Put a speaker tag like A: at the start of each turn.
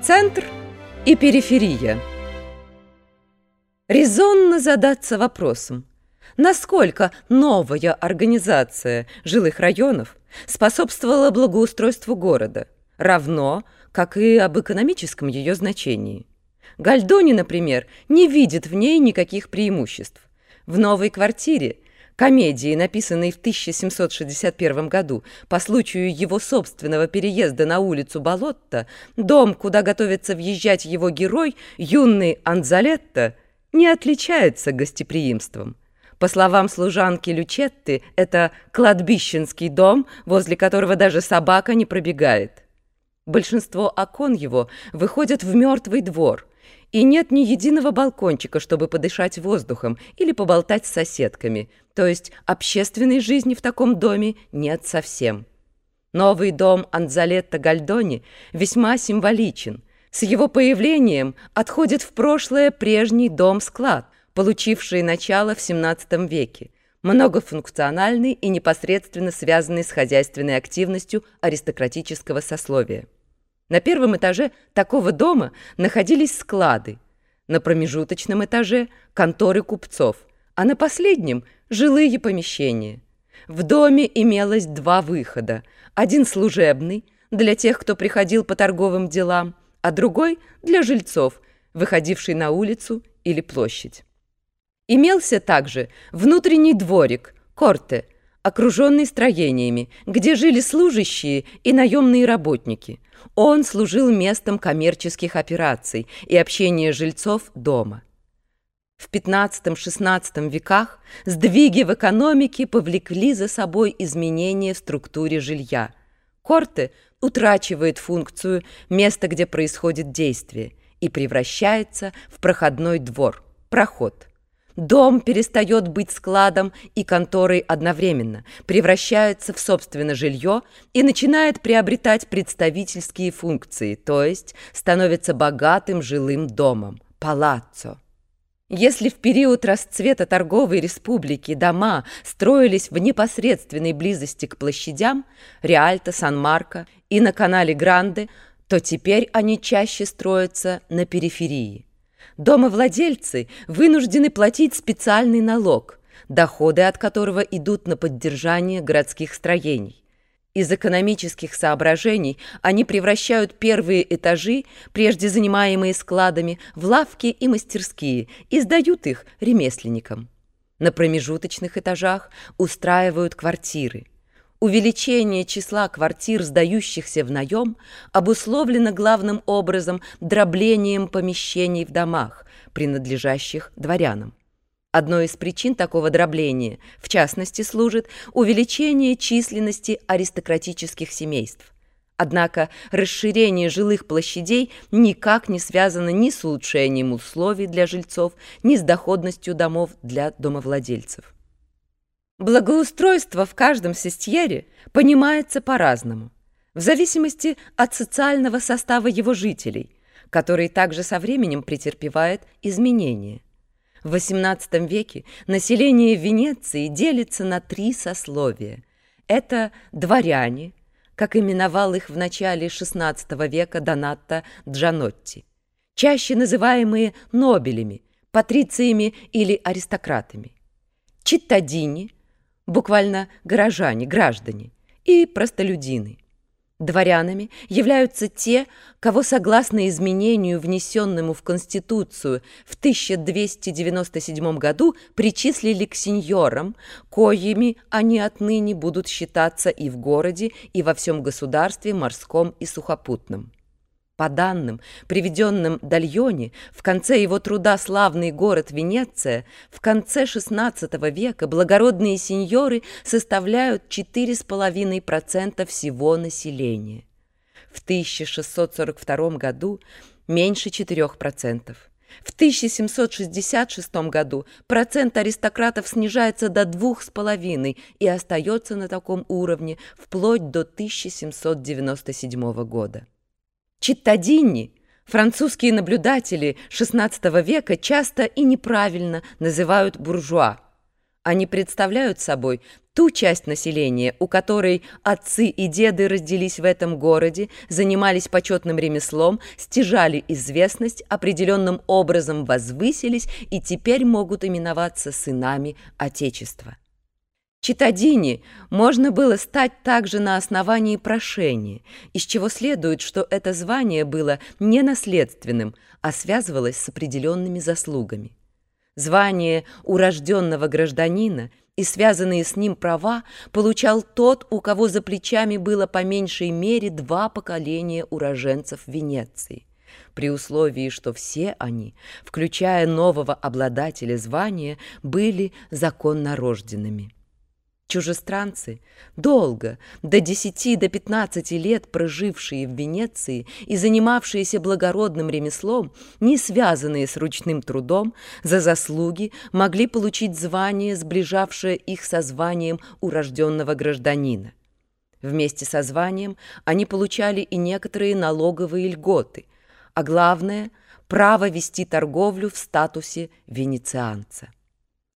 A: Центр и периферия. Резонно задаться вопросом, насколько новая организация жилых районов способствовала благоустройству города, равно как и об экономическом ее значении. Гальдони, например, не видит в ней никаких преимуществ. В новой квартире, комедии, написанной в 1761 году по случаю его собственного переезда на улицу Болотто, дом, куда готовится въезжать его герой, юный Анзалетто, не отличается гостеприимством. По словам служанки Лючетты, это кладбищенский дом, возле которого даже собака не пробегает. Большинство окон его выходят в мертвый двор, и нет ни единого балкончика, чтобы подышать воздухом или поболтать с соседками, то есть общественной жизни в таком доме нет совсем. Новый дом Анзалетто Гальдони весьма символичен. С его появлением отходит в прошлое прежний дом-склад, получивший начало в XVII веке, многофункциональный и непосредственно связанный с хозяйственной активностью аристократического сословия. На первом этаже такого дома находились склады, на промежуточном этаже – конторы купцов, а на последнем – жилые помещения. В доме имелось два выхода – один служебный, для тех, кто приходил по торговым делам, а другой – для жильцов, выходивший на улицу или площадь. Имелся также внутренний дворик – корте, окруженный строениями, где жили служащие и наемные работники. Он служил местом коммерческих операций и общения жильцов дома. В XV-XVI веках сдвиги в экономике повлекли за собой изменения в структуре жилья. Корте утрачивает функцию места, где происходит действие, и превращается в проходной двор, проход. Дом перестает быть складом и конторой одновременно, превращается в собственное жилье и начинает приобретать представительские функции, то есть становится богатым жилым домом, палаццо. Если в период расцвета торговой республики дома строились в непосредственной близости к площадям Риальто, Сан-Марко и на канале Гранде, то теперь они чаще строятся на периферии. Домовладельцы вынуждены платить специальный налог, доходы от которого идут на поддержание городских строений. Из экономических соображений они превращают первые этажи, прежде занимаемые складами, в лавки и мастерские и сдают их ремесленникам. На промежуточных этажах устраивают квартиры. Увеличение числа квартир, сдающихся в наем, обусловлено главным образом дроблением помещений в домах, принадлежащих дворянам. Одной из причин такого дробления, в частности, служит увеличение численности аристократических семейств. Однако расширение жилых площадей никак не связано ни с улучшением условий для жильцов, ни с доходностью домов для домовладельцев. Благоустройство в каждом сестьере понимается по-разному, в зависимости от социального состава его жителей, который также со временем претерпевает изменения. В XVIII веке население Венеции делится на три сословия. Это дворяне, как именовал их в начале XVI века Донатто Джанотти, чаще называемые нобелями, патрициями или аристократами, читтадини, буквально горожане, граждане, и простолюдины. Дворянами являются те, кого, согласно изменению, внесенному в Конституцию в 1297 году, причислили к сеньорам, коими они отныне будут считаться и в городе, и во всем государстве морском и сухопутном. По данным, приведенным Дальони, в конце его труда «Славный город Венеция», в конце XVI века благородные сеньоры составляют 4,5% всего населения. В 1642 году меньше 4%. В 1766 году процент аристократов снижается до 2,5% и остается на таком уровне вплоть до 1797 года. Читтадини, французские наблюдатели XVI века часто и неправильно называют буржуа. Они представляют собой ту часть населения, у которой отцы и деды родились в этом городе, занимались почетным ремеслом, стяжали известность, определенным образом возвысились и теперь могут именоваться сынами Отечества. Читадини можно было стать также на основании прошения, из чего следует, что это звание было не наследственным, а связывалось с определенными заслугами. Звание урожденного гражданина и связанные с ним права получал тот, у кого за плечами было по меньшей мере 2 поколения уроженцев Венеции, при условии, что все они, включая нового обладателя звания, были законнорожденными. Чужестранцы, долго, до 10–15 лет прожившие в Венеции и занимавшиеся благородным ремеслом, не связанные с ручным трудом, за заслуги могли получить звание, сближавшее их со званием урожденного гражданина. Вместе со званием они получали и некоторые налоговые льготы, а главное – право вести торговлю в статусе венецианца.